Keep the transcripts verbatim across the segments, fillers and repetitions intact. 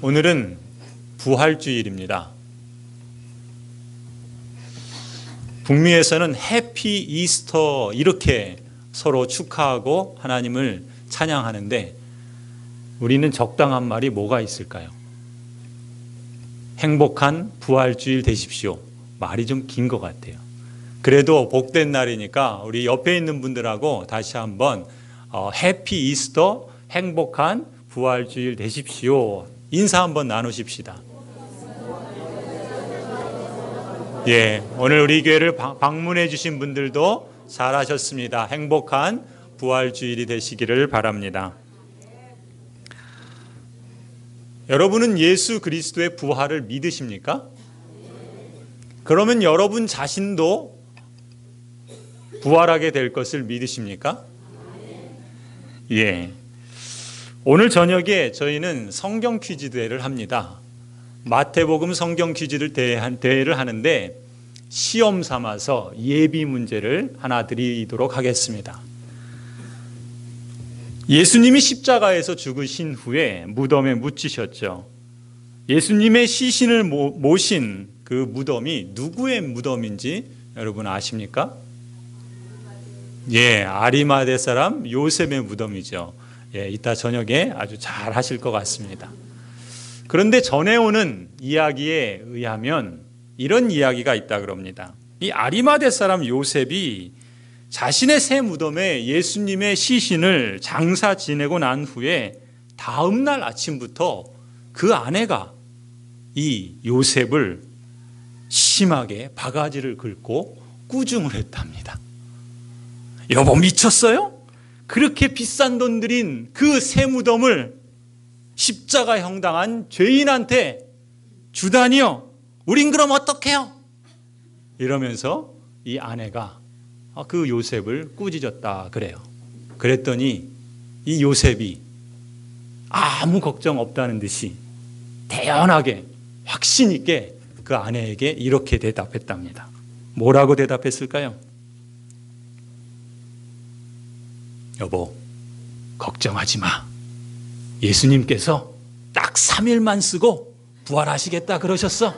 오늘은 부활주일입니다. 북미에서는 해피 이스터 이렇게 서로 축하하고 하나님을 찬양하는데 우리는 적당한 말이 뭐가 있을까요? 행복한 부활주일 되십시오. 말이 좀 긴 것 같아요. 그래도 복된 날이니까 우리 옆에 있는 분들하고 다시 한번 어, 해피 이스터, 행복한 부활주일 되십시오. 인사 한번 나누십시다. 예, 오늘 우리 교회를 방문해 주신 분들도 잘하셨습니다. 행복한 부활주일이 되시기를 바랍니다. 여러분은 예수 그리스도의 부활을 믿으십니까? 그러면 여러분 자신도 부활하게 될 것을 믿으십니까? 예. 오늘 저녁에 저희는 성경 퀴즈 대회를 합니다. 마태복음 성경 퀴즈를 대회를 하는데 시험 삼아서 예비 문제를 하나 드리도록 하겠습니다. 예수님이 십자가에서 죽으신 후에 무덤에 묻히셨죠. 예수님의 시신을 모신 그 무덤이 누구의 무덤인지 여러분 아십니까? 예, 아리마대 사람 요셉의 무덤이죠. 예, 이따 저녁에 아주 잘 하실 것 같습니다. 그런데 전해오는 이야기에 의하면 이런 이야기가 있다 그럽니다. 이 아리마대 사람 요셉이 자신의 새 무덤에 예수님의 시신을 장사 지내고 난 후에 다음 날 아침부터 그 아내가 이 요셉을 심하게 바가지를 긁고 꾸중을 했답니다. 여보 미쳤어요? 그렇게 비싼 돈 들인 그 새 무덤을 십자가형 당한 죄인한테 주다니요? 우린 그럼 어떡해요? 이러면서 이 아내가 그 요셉을 꾸짖었다 그래요. 그랬더니 이 요셉이 아무 걱정 없다는 듯이 대연하게 확신 있게 그 아내에게 이렇게 대답했답니다. 뭐라고 대답했을까요? 여보, 걱정하지 마. 예수님께서 딱 삼 일만 쓰고 부활하시겠다 그러셨어.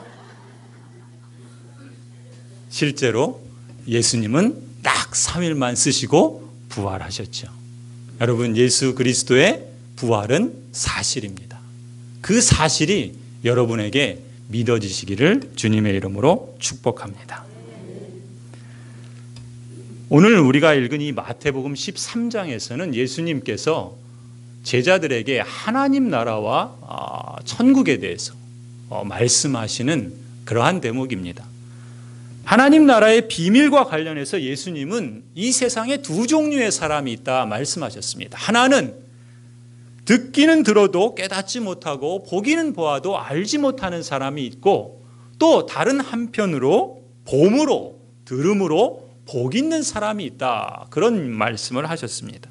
실제로 예수님은 딱 삼 일만 쓰시고 부활하셨죠. 여러분, 예수 그리스도의 부활은 사실입니다. 그 사실이 여러분에게 믿어지시기를 주님의 이름으로 축복합니다. 오늘 우리가 읽은 이 마태복음 십삼 장에서는 예수님께서 제자들에게 하나님 나라와 천국에 대해서 말씀하시는 그러한 대목입니다. 하나님 나라의 비밀과 관련해서 예수님은 이 세상에 두 종류의 사람이 있다 말씀하셨습니다. 하나는 듣기는 들어도 깨닫지 못하고 보기는 보아도 알지 못하는 사람이 있고, 또 다른 한편으로 봄으로 들음으로 복 있는 사람이 있다. 그런 말씀을 하셨습니다.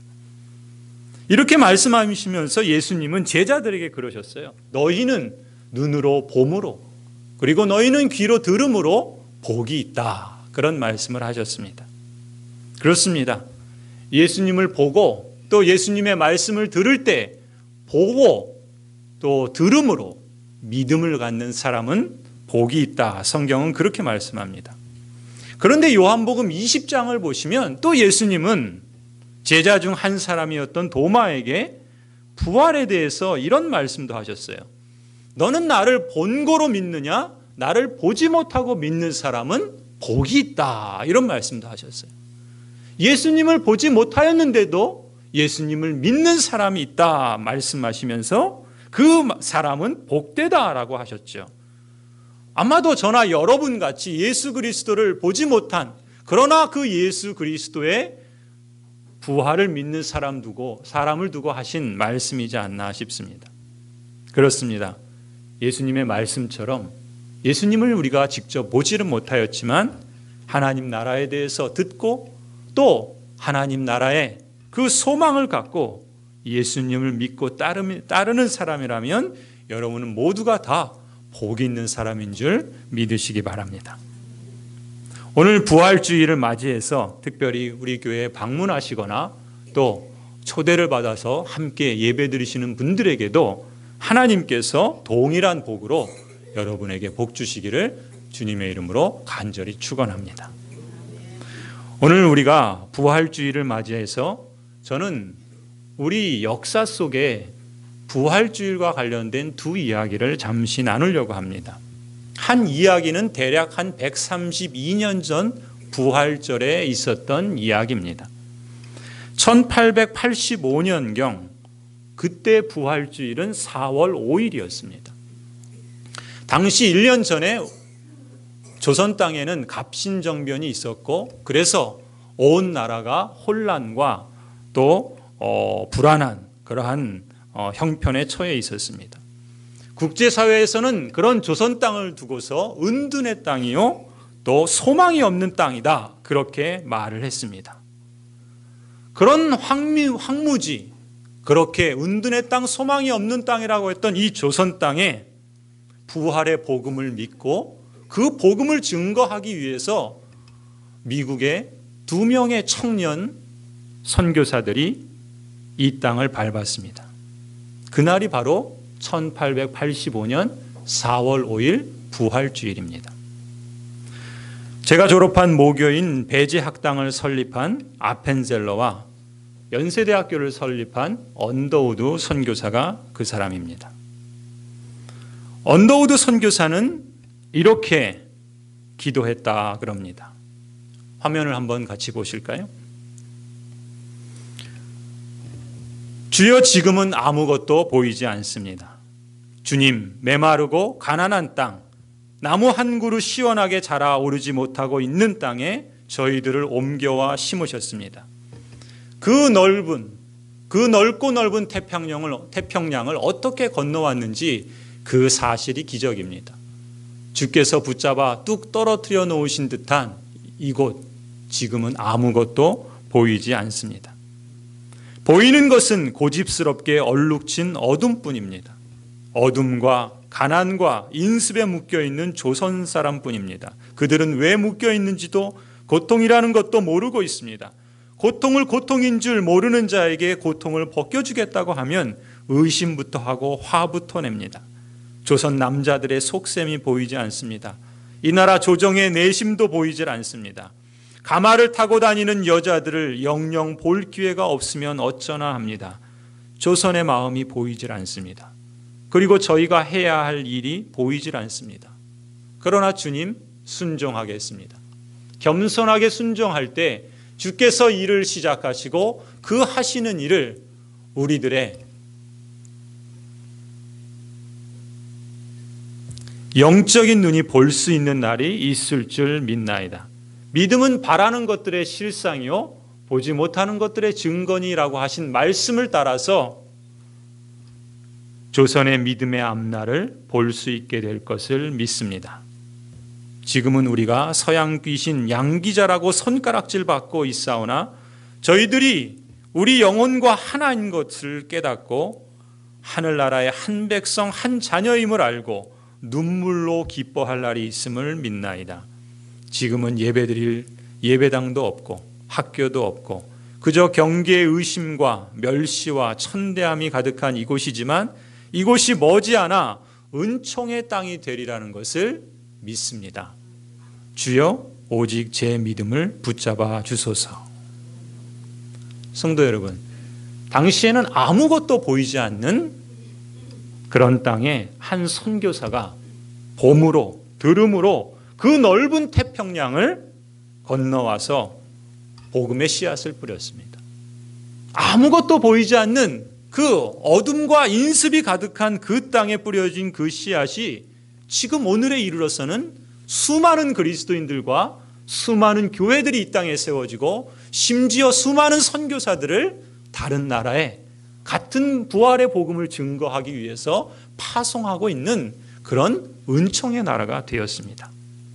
이렇게 말씀하시면서 예수님은 제자들에게 그러셨어요. 너희는 눈으로 봄으로, 그리고 너희는 귀로 들음으로 복이 있다. 그런 말씀을 하셨습니다. 그렇습니다. 예수님을 보고 또 예수님의 말씀을 들을 때 보고 또 들음으로 믿음을 갖는 사람은 복이 있다. 성경은 그렇게 말씀합니다. 그런데 요한복음 이십 장을 보시면 또 예수님은 제자 중 한 사람이었던 도마에게 부활에 대해서 이런 말씀도 하셨어요. 너는 나를 본고로 믿느냐? 나를 보지 못하고 믿는 사람은 복이 있다. 이런 말씀도 하셨어요. 예수님을 보지 못하였는데도 예수님을 믿는 사람이 있다 말씀하시면서 그 사람은 복되다라고 하셨죠. 아마도 저나 여러분 같이 예수 그리스도를 보지 못한, 그러나 그 예수 그리스도의 부활을 믿는 사람 두고 사람을 두고 하신 말씀이지 않나 싶습니다. 그렇습니다. 예수님의 말씀처럼 예수님을 우리가 직접 보지는 못하였지만 하나님 나라에 대해서 듣고 또 하나님 나라의 그 소망을 갖고 예수님을 믿고 따르는 사람이라면 여러분은 모두가 다 복 있는 사람인 줄 믿으시기 바랍니다. 오늘 부활주일을 맞이해서 특별히 우리 교회에 방문하시거나 또 초대를 받아서 함께 예배 드리시는 분들에게도 하나님께서 동일한 복으로 여러분에게 복 주시기를 주님의 이름으로 간절히 축원합니다. 오늘 우리가 부활주의를 맞이해서 저는 우리 역사 속에 부활주일과 관련된 두 이야기를 잠시 나누려고 합니다. 한 이야기는 대략 한 백삼십이 년 전 부활절에 있었던 이야기입니다. 천팔백팔십오 년경 그때 부활주일은 사월 오일이었습니다. 당시 일 년 전에 조선 땅에는 갑신정변이 있었고 그래서 온 나라가 혼란과 또 어, 불안한 그러한 어, 형편에 처해 있었습니다. 국제사회에서는 그런 조선 땅을 두고서 은둔의 땅이요 또 소망이 없는 땅이다 그렇게 말을 했습니다. 그런 황미, 황무지 그렇게 은둔의 땅 소망이 없는 땅이라고 했던 이 조선 땅에 부활의 복음을 믿고 그 복음을 증거하기 위해서 미국의 두 명의 청년 선교사들이 이 땅을 밟았습니다. 그날이 바로 천팔백팔십오 년 사월 오일 부활주일입니다. 제가 졸업한 모교인 배제학당을 설립한 아펜젤러와 연세대학교를 설립한 언더우드 선교사가 그 사람입니다. 언더우드 선교사는 이렇게 기도했다 그럽니다. 화면을 한번 같이 보실까요? 주여, 지금은 아무것도 보이지 않습니다. 주님, 메마르고 가난한 땅, 나무 한 그루 시원하게 자라오르지 못하고 있는 땅에 저희들을 옮겨와 심으셨습니다. 그 넓은, 그 넓고 넓은 태평양을, 태평양을 어떻게 건너왔는지 그 사실이 기적입니다. 주께서 붙잡아 뚝 떨어뜨려 놓으신 듯한 이곳, 지금은 아무것도 보이지 않습니다. 보이는 것은 고집스럽게 얼룩진 어둠뿐입니다. 어둠과 가난과 인습에 묶여있는 조선 사람뿐입니다. 그들은 왜 묶여있는지도 고통이라는 것도 모르고 있습니다. 고통을 고통인 줄 모르는 자에게 고통을 벗겨주겠다고 하면 의심부터 하고 화부터 냅니다. 조선 남자들의 속셈이 보이지 않습니다. 이 나라 조정의 내심도 보이질 않습니다. 가마를 타고 다니는 여자들을 영영 볼 기회가 없으면 어쩌나 합니다. 조선의 마음이 보이질 않습니다. 그리고 저희가 해야 할 일이 보이질 않습니다. 그러나 주님, 순종하겠습니다. 겸손하게 순종할 때 주께서 일을 시작하시고 그 하시는 일을 우리들의 영적인 눈이 볼 수 있는 날이 있을 줄 믿나이다. 믿음은 바라는 것들의 실상이요 보지 못하는 것들의 증거니라고 하신 말씀을 따라서 조선의 믿음의 앞날을 볼 수 있게 될 것을 믿습니다. 지금은 우리가 서양 귀신 양기자라고 손가락질 받고 있사오나 저희들이 우리 영혼과 하나인 것을 깨닫고 하늘나라의 한 백성 한 자녀임을 알고 눈물로 기뻐할 날이 있음을 믿나이다. 지금은 예배드릴 예배당도 없고 학교도 없고 그저 경계의 의심과 멸시와 천대함이 가득한 이곳이지만 이곳이 머지않아 은총의 땅이 되리라는 것을 믿습니다. 주여, 오직 제 믿음을 붙잡아 주소서. 성도 여러분, 당시에는 아무것도 보이지 않는 그런 땅에 한 선교사가 봄으로 들음으로 그 넓은 태평양을 건너와서 복음의 씨앗을 뿌렸습니다. 아무것도 보이지 않는 그 어둠과 인습이 가득한 그 땅에 뿌려진 그 씨앗이 지금 오늘에 이르러서는 수많은 그리스도인들과 수많은 교회들이 이 땅에 세워지고 심지어 수많은 선교사들을 다른 나라에 같은 부활의 복음을 증거하기 위해서 파송하고 있는 그런 은총의 나라가 되었습니다.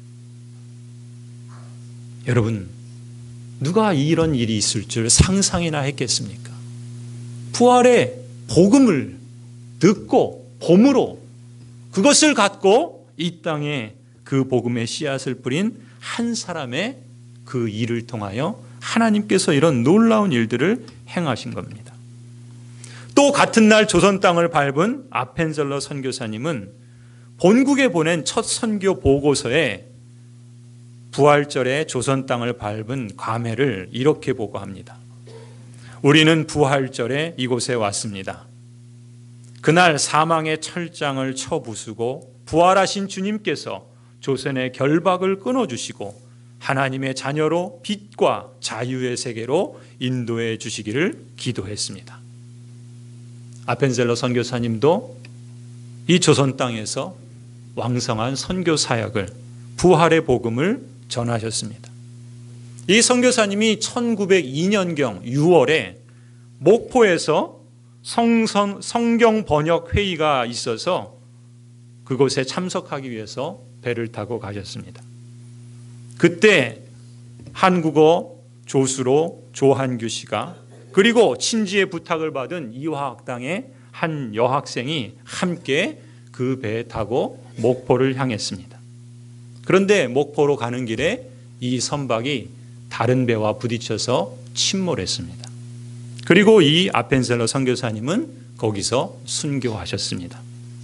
여러분, 누가 이런 일이 있을 줄 상상이나 했겠습니까? 부활의 복음을 듣고 봄으로 그것을 갖고 이 땅에 그 복음의 씨앗을 뿌린 한 사람의 그 일을 통하여 하나님께서 이런 놀라운 일들을 행하신 겁니다. 또 같은 날 조선 땅을 밟은 아펜젤러 선교사님은 본국에 보낸 첫 선교 보고서에 부활절에 조선 땅을 밟은 감회를 이렇게 보고합니다. 우리는 부활절에 이곳에 왔습니다. 그날 사망의 철장을 쳐 부수고 부활하신 주님께서 조선의 결박을 끊어주시고 하나님의 자녀로 빛과 자유의 세계로 인도해 주시기를 기도했습니다. 아펜젤러 선교사님도 이 조선 땅에서 왕성한 선교 사역을, 부활의 복음을 전하셨습니다. 이 선교사님이 천구백이 년경 유월에 목포에서 성선, 성경 번역 회의가 있어서 그곳에 참석하기 위해서 배를 타고 가셨습니다. 그때 한국어 조수로 조한규 씨가, 그리고 친지의 부탁을 받은 이화학당의 한 여학생이 함께 그 배에 타고 목포를 향했습니다. 그런데 목포로 가는 길에 이 선박이 다른 배와 부딪혀서 침몰했습니다. 그리고 이 아펜젤러 선교사님은 거기서 순교하셨습니다.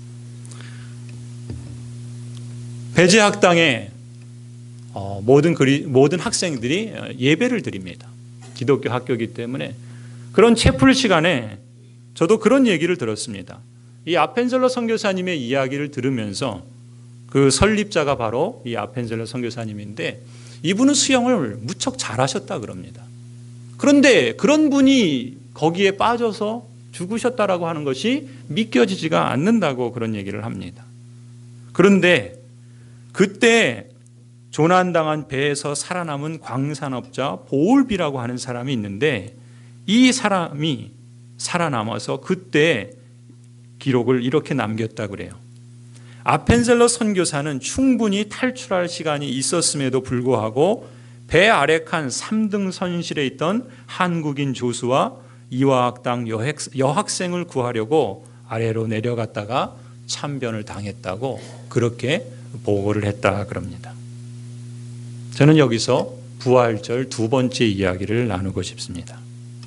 배제학당에 모든 그리, 모든 학생들이 예배를 드립니다. 기독교 학교이기 때문에 그런 채플 시간에 저도 그런 얘기를 들었습니다. 이 아펜젤러 선교사님의 이야기를 들으면서, 그 설립자가 바로 이 아펜젤러 선교사님인데 이분은 수영을 무척 잘하셨다 그럽니다. 그런데 그런 분이 거기에 빠져서 죽으셨다라고 하는 것이 믿겨지지가 않는다고 그런 얘기를 합니다. 그런데 그때 조난당한 배에서 살아남은 광산업자 보울비라고 하는 사람이 있는데, 이 사람이 살아남아서 그때 기록을 이렇게 남겼다 그래요. 아펜젤러 선교사는 충분히 탈출할 시간이 있었음에도 불구하고 배 아래칸 삼 등 선실에 있던 한국인 조수와 이화학당 여학생을 구하려고 아래로 내려갔다가 참변을 당했다고 그렇게 보고를 했다 그럽니다. 저는 여기서 부활절 두 번째 이야기를 나누고 싶습니다.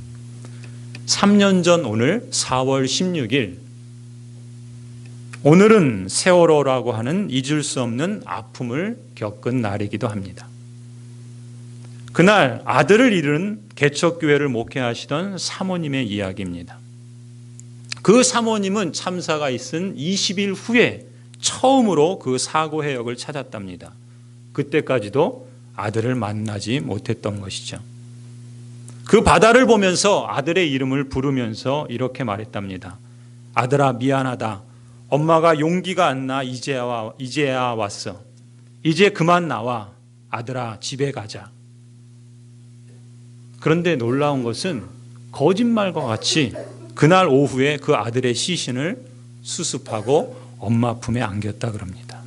삼 년 전 오늘 사월 십육일, 오늘은 세월호라고 하는 잊을 수 없는 아픔을 겪은 날이기도 합니다. 그날 아들을 잃은 개척교회를 목회하시던 사모님의 이야기입니다. 그 사모님은 참사가 있은 이십 일 후에 처음으로 그 사고 해역을 찾았답니다. 그때까지도 아들을 만나지 못했던 것이죠. 그 바다를 보면서 아들의 이름을 부르면서 이렇게 말했답니다. 아들아, 미안하다. 엄마가 용기가 안 나 이제야, 이제야 왔어. 이제 그만 나와. 아들아, 집에 가자. 그런데 놀라운 것은 거짓말과 같이 그날 오후에 그 아들의 시신을 수습하고 엄마 품에 안겼다 그럽니다.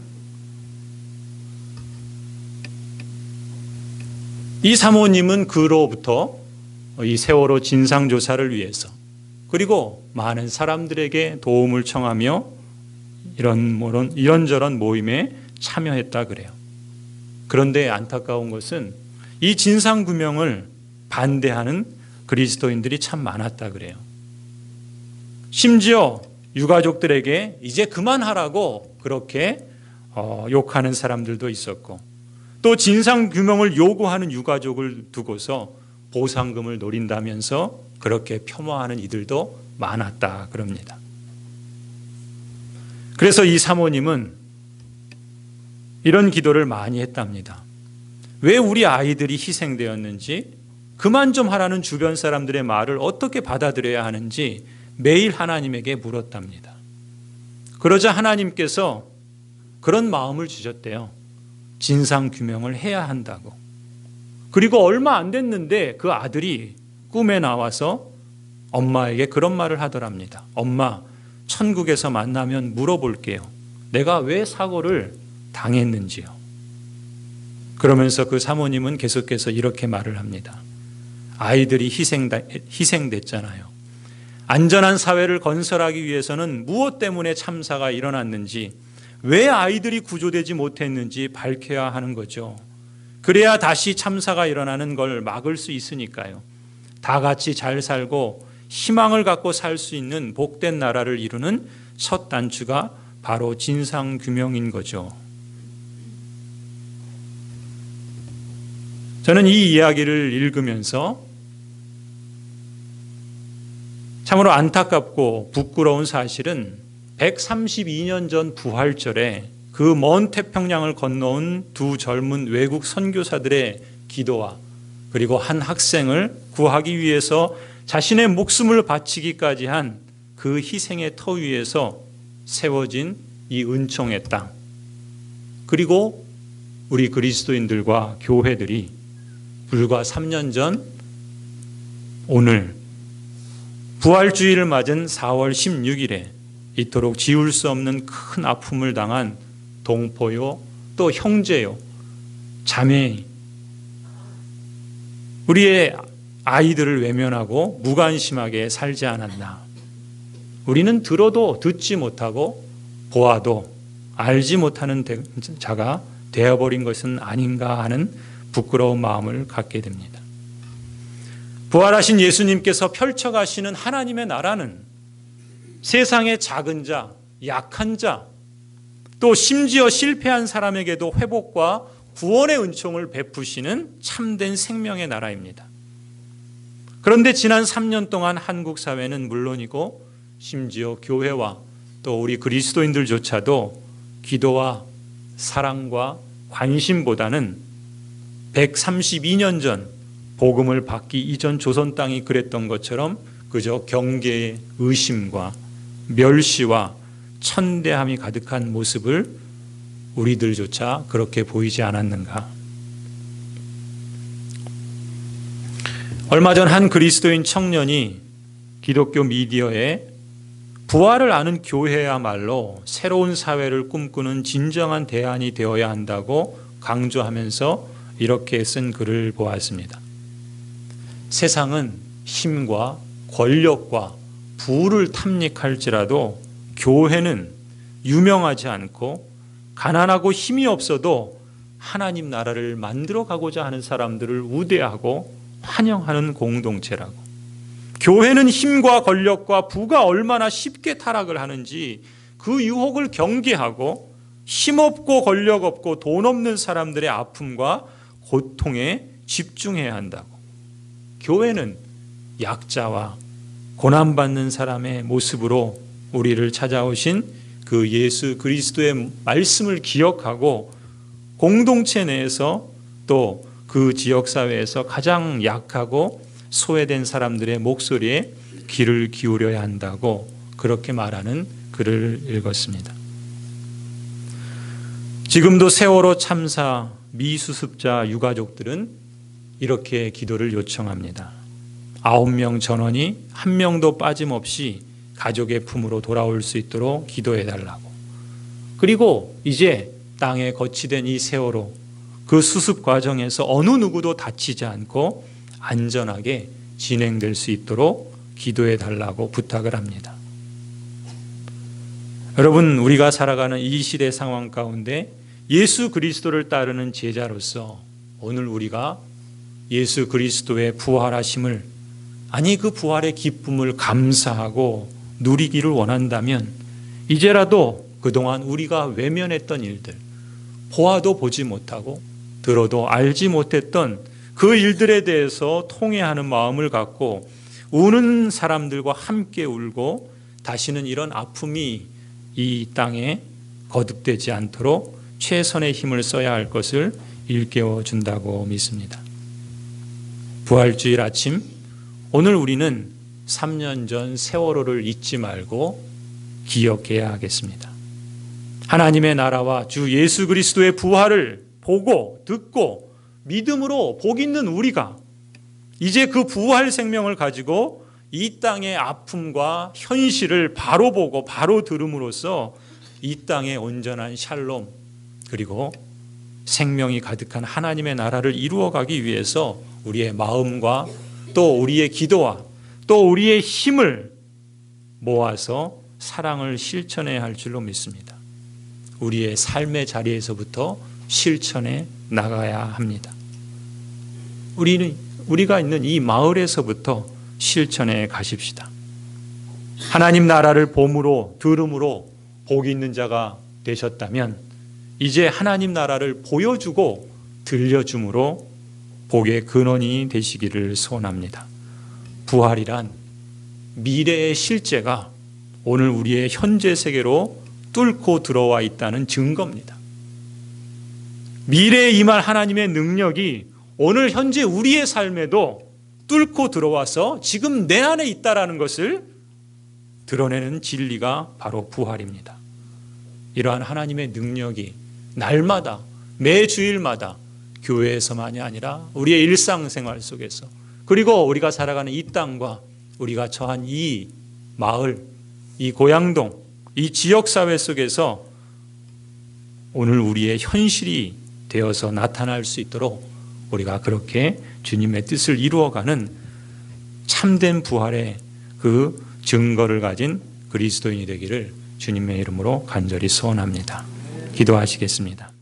이 사모님은 그로부터 이 세월호 진상조사를 위해서, 그리고 많은 사람들에게 도움을 청하며 이런 이런저런 모임에 참여했다 그래요. 그런데 안타까운 것은 이 진상규명을 반대하는 그리스도인들이 참 많았다 그래요. 심지어 유가족들에게 이제 그만하라고 그렇게 어, 욕하는 사람들도 있었고, 또 진상규명을 요구하는 유가족을 두고서 보상금을 노린다면서 그렇게 폄하하는 이들도 많았다 그럽니다. 그래서 이 사모님은 이런 기도를 많이 했답니다. 왜 우리 아이들이 희생되었는지, 그만 좀 하라는 주변 사람들의 말을 어떻게 받아들여야 하는지 매일 하나님에게 물었답니다. 그러자 하나님께서 그런 마음을 주셨대요. 진상규명을 해야 한다고. 그리고 얼마 안 됐는데 그 아들이 꿈에 나와서 엄마에게 그런 말을 하더랍니다. 엄마, 천국에서 만나면 물어볼게요. 내가 왜 사고를 당했는지요. 그러면서 그 사모님은 계속해서 이렇게 말을 합니다. 아이들이 희생다, 희생됐잖아요. 안전한 사회를 건설하기 위해서는 무엇 때문에 참사가 일어났는지, 왜 아이들이 구조되지 못했는지 밝혀야 하는 거죠. 그래야 다시 참사가 일어나는 걸 막을 수 있으니까요. 다 같이 잘 살고 희망을 갖고 살 수 있는 복된 나라를 이루는 첫 단추가 바로 진상규명인 거죠. 저는 이 이야기를 읽으면서 참으로 안타깝고 부끄러운 사실은 백삼십이 년 전 부활절에 그 먼 태평양을 건너온 두 젊은 외국 선교사들의 기도와 그리고 한 학생을 구하기 위해서 자신의 목숨을 바치기까지 한 그 희생의 터 위에서 세워진 이 은총의 땅, 그리고 우리 그리스도인들과 교회들이 불과 삼 년 전 오늘 부활주의를 맞은 사월 십육일에 이토록 지울 수 없는 큰 아픔을 당한 동포요, 또 형제요, 자매, 우리의 아이들을 외면하고 무관심하게 살지 않았나. 우리는 들어도 듣지 못하고 보아도 알지 못하는 자가 되어버린 것은 아닌가 하는 부끄러운 마음을 갖게 됩니다. 부활하신 예수님께서 펼쳐가시는 하나님의 나라는 세상의 작은 자, 약한 자, 또 심지어 실패한 사람에게도 회복과 구원의 은총을 베푸시는 참된 생명의 나라입니다. 그런데 지난 삼 년 동안 한국 사회는 물론이고 심지어 교회와 또 우리 그리스도인들조차도 기도와 사랑과 관심보다는 백삼십이 년 전 복음을 받기 이전 조선 땅이 그랬던 것처럼 그저 경계의 의심과 멸시와 천대함이 가득한 모습을 우리들조차 그렇게 보이지 않았는가. 얼마 전 한 그리스도인 청년이 기독교 미디어에 부활을 아는 교회야말로 새로운 사회를 꿈꾸는 진정한 대안이 되어야 한다고 강조하면서 이렇게 쓴 글을 보았습니다. 세상은 힘과 권력과 부를 탐닉할지라도 교회는 유명하지 않고 가난하고 힘이 없어도 하나님 나라를 만들어 가고자 하는 사람들을 우대하고 환영하는 공동체라고. 교회는 힘과 권력과 부가 얼마나 쉽게 타락을 하는지 그 유혹을 경계하고 힘없고 권력 없고 돈 없는 사람들의 아픔과 고통에 집중해야 한다고. 교회는 약자와 고난받는 사람의 모습으로 우리를 찾아오신 그 예수 그리스도의 말씀을 기억하고 공동체 내에서 또 그 지역사회에서 가장 약하고 소외된 사람들의 목소리에 귀를 기울여야 한다고 그렇게 말하는 글을 읽었습니다. 지금도 세월호 참사 미수습자 유가족들은 이렇게 기도를 요청합니다. 아홉 명 전원이 한 명도 빠짐없이 가족의 품으로 돌아올 수 있도록 기도해달라고. 그리고 이제 땅에 거치된 이 세월호 그 수습 과정에서 어느 누구도 다치지 않고 안전하게 진행될 수 있도록 기도해달라고 부탁을 합니다. 여러분, 우리가 살아가는 이 시대 상황 가운데 예수 그리스도를 따르는 제자로서 오늘 우리가 예수 그리스도의 부활하심을, 아니 그 부활의 기쁨을 감사하고 누리기를 원한다면 이제라도 그동안 우리가 외면했던 일들, 보아도 보지 못하고 들어도 알지 못했던 그 일들에 대해서 통회하는 마음을 갖고 우는 사람들과 함께 울고 다시는 이런 아픔이 이 땅에 거듭되지 않도록 최선의 힘을 써야 할 것을 일깨워 준다고 믿습니다. 부활주일 아침, 오늘 우리는 삼 년 전 세월호를 잊지 말고 기억해야 하겠습니다. 하나님의 나라와 주 예수 그리스도의 부활을 보고 듣고 믿음으로 복 있는 우리가 이제 그 부활 생명을 가지고 이 땅의 아픔과 현실을 바로 보고 바로 들음으로써 이 땅의 온전한 샬롬 그리고 생명이 가득한 하나님의 나라를 이루어가기 위해서 우리의 마음과 또 우리의 기도와 또 우리의 힘을 모아서 사랑을 실천해야 할 줄로 믿습니다. 우리의 삶의 자리에서부터 실천해 나가야 합니다. 우리는 우리가 있는 이 마을에서부터 실천해 가십시다. 하나님 나라를 봄으로 들음으로 복이 있는 자가 되셨다면 이제 하나님 나라를 보여주고 들려줌으로 복의 근원이 되시기를 소원합니다. 부활이란 미래의 실제가 오늘 우리의 현재 세계로 뚫고 들어와 있다는 증거입니다. 미래에 임할 하나님의 능력이 오늘 현재 우리의 삶에도 뚫고 들어와서 지금 내 안에 있다라는 것을 드러내는 진리가 바로 부활입니다. 이러한 하나님의 능력이 날마다 매 주일마다 교회에서만이 아니라 우리의 일상생활 속에서 그리고 우리가 살아가는 이 땅과 우리가 처한 이 마을, 이 고향동, 이 지역사회 속에서 오늘 우리의 현실이 되어서 나타날 수 있도록 우리가 그렇게 주님의 뜻을 이루어가는 참된 부활의 그 증거를 가진 그리스도인이 되기를 주님의 이름으로 간절히 소원합니다. 기도하시겠습니다.